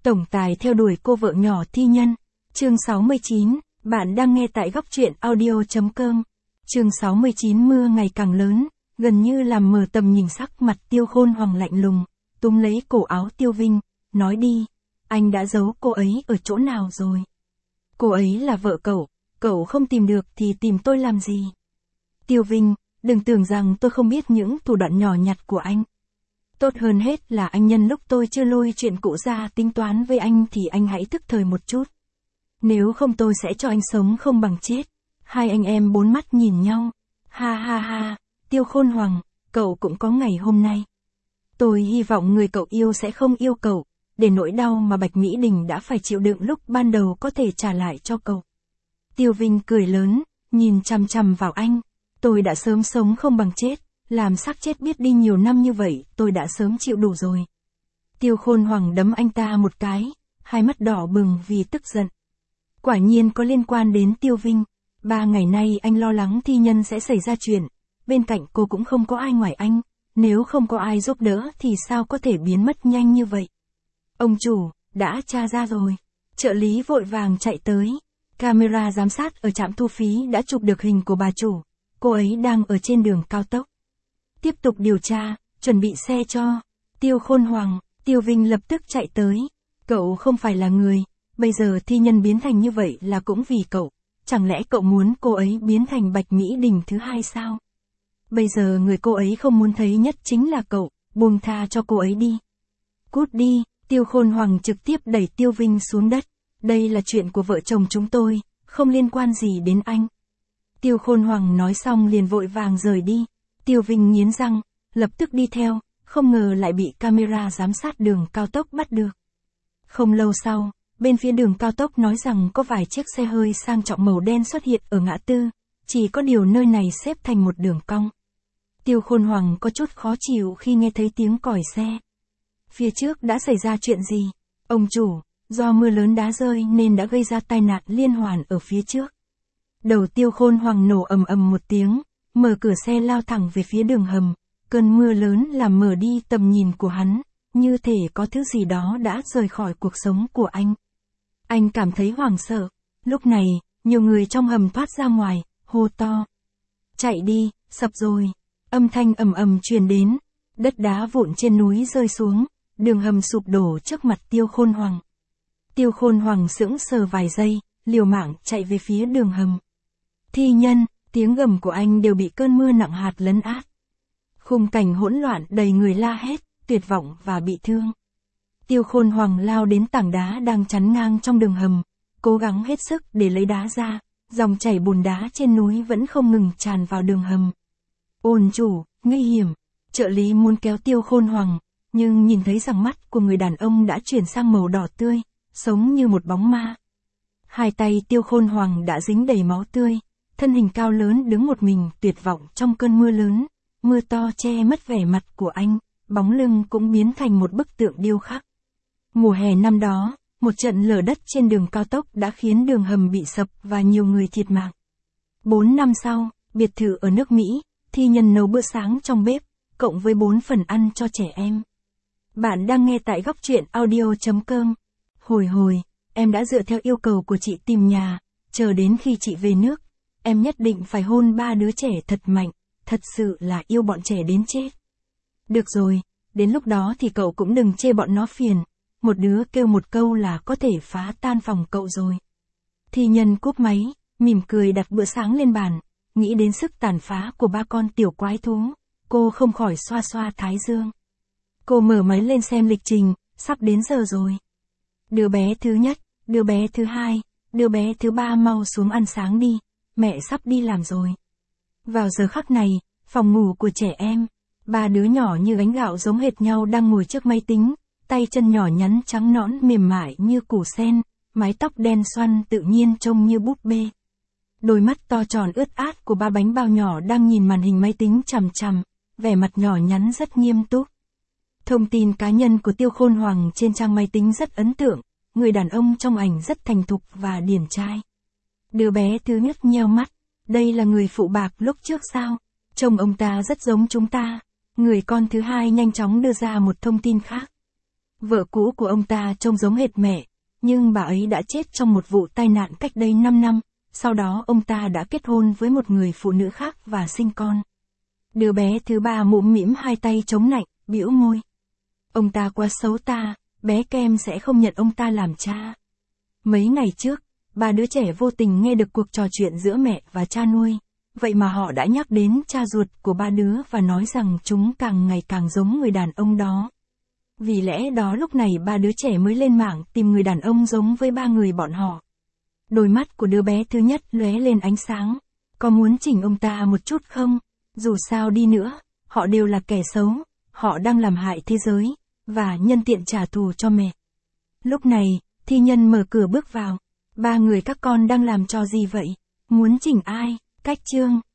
Tổng tài theo đuổi cô vợ nhỏ thi nhân. Chương 69, bạn đang nghe tại góc truyện audio.com. Chương 69 mưa ngày càng lớn, gần như làm mờ tầm nhìn sắc mặt Tiêu Khôn Hoàng lạnh lùng, túm lấy cổ áo Tiêu Vinh, nói đi, anh đã giấu cô ấy ở chỗ nào rồi? Cô ấy là vợ cậu không tìm được thì tìm tôi làm gì? Tiêu Vinh, đừng tưởng rằng tôi không biết những thủ đoạn nhỏ nhặt của anh. Tốt hơn hết là anh nhân lúc tôi chưa lôi chuyện cũ ra tính toán với anh thì anh hãy thức thời một chút. Nếu không tôi sẽ cho anh sống không bằng chết. Hai anh em bốn mắt nhìn nhau. Ha ha ha, Tiêu Khôn Hoàng, cậu cũng có ngày hôm nay. Tôi hy vọng người cậu yêu sẽ không yêu cậu, để nỗi đau mà Bạch Mỹ Đình đã phải chịu đựng lúc ban đầu có thể trả lại cho cậu. Tiêu Vinh cười lớn, nhìn chằm chằm vào anh. Tôi đã sớm sống không bằng chết, làm xác chết biết đi nhiều năm như vậy, tôi đã sớm chịu đủ rồi. Tiêu Khôn Hoàng đấm anh ta một cái, hai mắt đỏ bừng vì tức giận. Quả nhiên có liên quan đến Tiêu Vinh. 3 ngày nay anh lo lắng thi nhân sẽ xảy ra chuyện, bên cạnh cô cũng không có ai ngoài anh, nếu không có ai giúp đỡ thì sao có thể biến mất nhanh như vậy. Ông chủ, đã tra ra rồi. Trợ lý vội vàng chạy tới. Camera giám sát ở trạm thu phí đã chụp được hình của bà chủ. Cô ấy đang ở trên đường cao tốc. Tiếp tục điều tra, chuẩn bị xe cho. Tiêu Khôn Hoàng, Tiêu Vinh lập tức chạy tới. Cậu không phải là người, bây giờ thi nhân biến thành như vậy là cũng vì cậu. Chẳng lẽ cậu muốn cô ấy biến thành Bạch Mỹ Đình thứ hai sao? Bây giờ người cô ấy không muốn thấy nhất chính là cậu, buông tha cho cô ấy đi. Cút đi, Tiêu Khôn Hoàng trực tiếp đẩy Tiêu Vinh xuống đất. Đây là chuyện của vợ chồng chúng tôi, không liên quan gì đến anh. Tiêu Khôn Hoàng nói xong liền vội vàng rời đi. Tiêu Vinh nghiến răng, lập tức đi theo, không ngờ lại bị camera giám sát đường cao tốc bắt được. Không lâu sau, bên phía đường cao tốc nói rằng có vài chiếc xe hơi sang trọng màu đen xuất hiện ở ngã tư, chỉ có điều nơi này xếp thành một đường cong. Tiêu Khôn Hoàng có chút khó chịu khi nghe thấy tiếng còi xe. Phía trước đã xảy ra chuyện gì? Ông chủ, do mưa lớn đá rơi nên đã gây ra tai nạn liên hoàn ở phía trước. Đầu Tiêu Khôn Hoàng nổ ầm ầm một tiếng, mở cửa xe lao thẳng về phía đường hầm. Cơn mưa lớn làm mở đi tầm nhìn của hắn, như thể có thứ gì đó đã rời khỏi cuộc sống của anh. Anh cảm thấy hoảng sợ. Lúc này, nhiều người trong hầm thoát ra ngoài, hô to. Chạy đi, sập rồi. Âm thanh ầm ầm truyền đến. Đất đá vụn trên núi rơi xuống, đường hầm sụp đổ trước mặt Tiêu Khôn Hoàng. Tiêu Khôn Hoàng sững sờ vài giây, liều mạng chạy về phía đường hầm. Thi nhân, tiếng gầm của anh đều bị cơn mưa nặng hạt lấn át. Khung cảnh hỗn loạn đầy người la hét, tuyệt vọng và bị thương. Tiêu Khôn Hoàng lao đến tảng đá đang chắn ngang trong đường hầm, cố gắng hết sức để lấy đá ra, dòng chảy bùn đá trên núi vẫn không ngừng tràn vào đường hầm. Ôn chủ, nguy hiểm, trợ lý muốn kéo Tiêu Khôn Hoàng, nhưng nhìn thấy rằng mắt của người đàn ông đã chuyển sang màu đỏ tươi, sống như một bóng ma. Hai tay Tiêu Khôn Hoàng đã dính đầy máu tươi, thân hình cao lớn đứng một mình tuyệt vọng trong cơn mưa lớn, mưa to che mất vẻ mặt của anh, bóng lưng cũng biến thành một bức tượng điêu khắc. Mùa hè năm đó, một trận lở đất trên đường cao tốc đã khiến đường hầm bị sập và nhiều người thiệt mạng. 4 năm sau, biệt thự ở nước Mỹ, thi nhân nấu bữa sáng trong bếp, cộng với 4 phần ăn cho trẻ em. Bạn đang nghe tại góc truyện audio.com. Hồi, em đã dựa theo yêu cầu của chị tìm nhà, chờ đến khi chị về nước, em nhất định phải hôn 3 đứa trẻ thật mạnh, thật sự là yêu bọn trẻ đến chết. Được rồi, đến lúc đó thì cậu cũng đừng chê bọn nó phiền, một đứa kêu một câu là có thể phá tan phòng cậu rồi. Thi nhân cúp máy, mỉm cười đặt bữa sáng lên bàn, nghĩ đến sức tàn phá của 3 con tiểu quái thú, cô không khỏi xoa xoa thái dương. Cô mở máy lên xem lịch trình, sắp đến giờ rồi. Đứa bé thứ nhất, đứa bé thứ hai, đứa bé thứ ba mau xuống ăn sáng đi, mẹ sắp đi làm rồi. Vào giờ khắc này, phòng ngủ của trẻ em, 3 đứa nhỏ như gánh gạo giống hệt nhau đang ngồi trước máy tính, tay chân nhỏ nhắn trắng nõn mềm mại như củ sen, mái tóc đen xoăn tự nhiên trông như búp bê. Đôi mắt to tròn ướt át của 3 bánh bao nhỏ đang nhìn màn hình máy tính chằm chằm, vẻ mặt nhỏ nhắn rất nghiêm túc. Thông tin cá nhân của Tiêu Khôn Hoàng trên trang máy tính rất ấn tượng, người đàn ông trong ảnh rất thành thục và điển trai. Đứa bé thứ nhất nheo mắt, đây là người phụ bạc lúc trước sao? Trông ông ta rất giống chúng ta. Người con thứ hai nhanh chóng đưa ra một thông tin khác. Vợ cũ của ông ta trông giống hệt mẹ, nhưng bà ấy đã chết trong một vụ tai nạn cách đây 5 năm, sau đó ông ta đã kết hôn với một người phụ nữ khác và sinh con. Đứa bé thứ ba mũm mĩm hai tay chống nạnh, bĩu môi. Ông ta quá xấu ta, bé Kem sẽ không nhận ông ta làm cha. Mấy ngày trước, ba đứa trẻ vô tình nghe được cuộc trò chuyện giữa mẹ và cha nuôi. Vậy mà họ đã nhắc đến cha ruột của ba đứa và nói rằng chúng càng ngày càng giống người đàn ông đó. Vì lẽ đó lúc này ba đứa trẻ mới lên mạng tìm người đàn ông giống với ba người bọn họ. Đôi mắt của đứa bé thứ nhất lóe lên ánh sáng. Có muốn chỉnh ông ta một chút không? Dù sao đi nữa, họ đều là kẻ xấu, họ đang làm hại thế giới, và nhân tiện trả thù cho mẹ. Lúc này, thi nhân mở cửa bước vào. Ba người các con đang làm trò gì vậy? Muốn chỉnh ai? Cách chương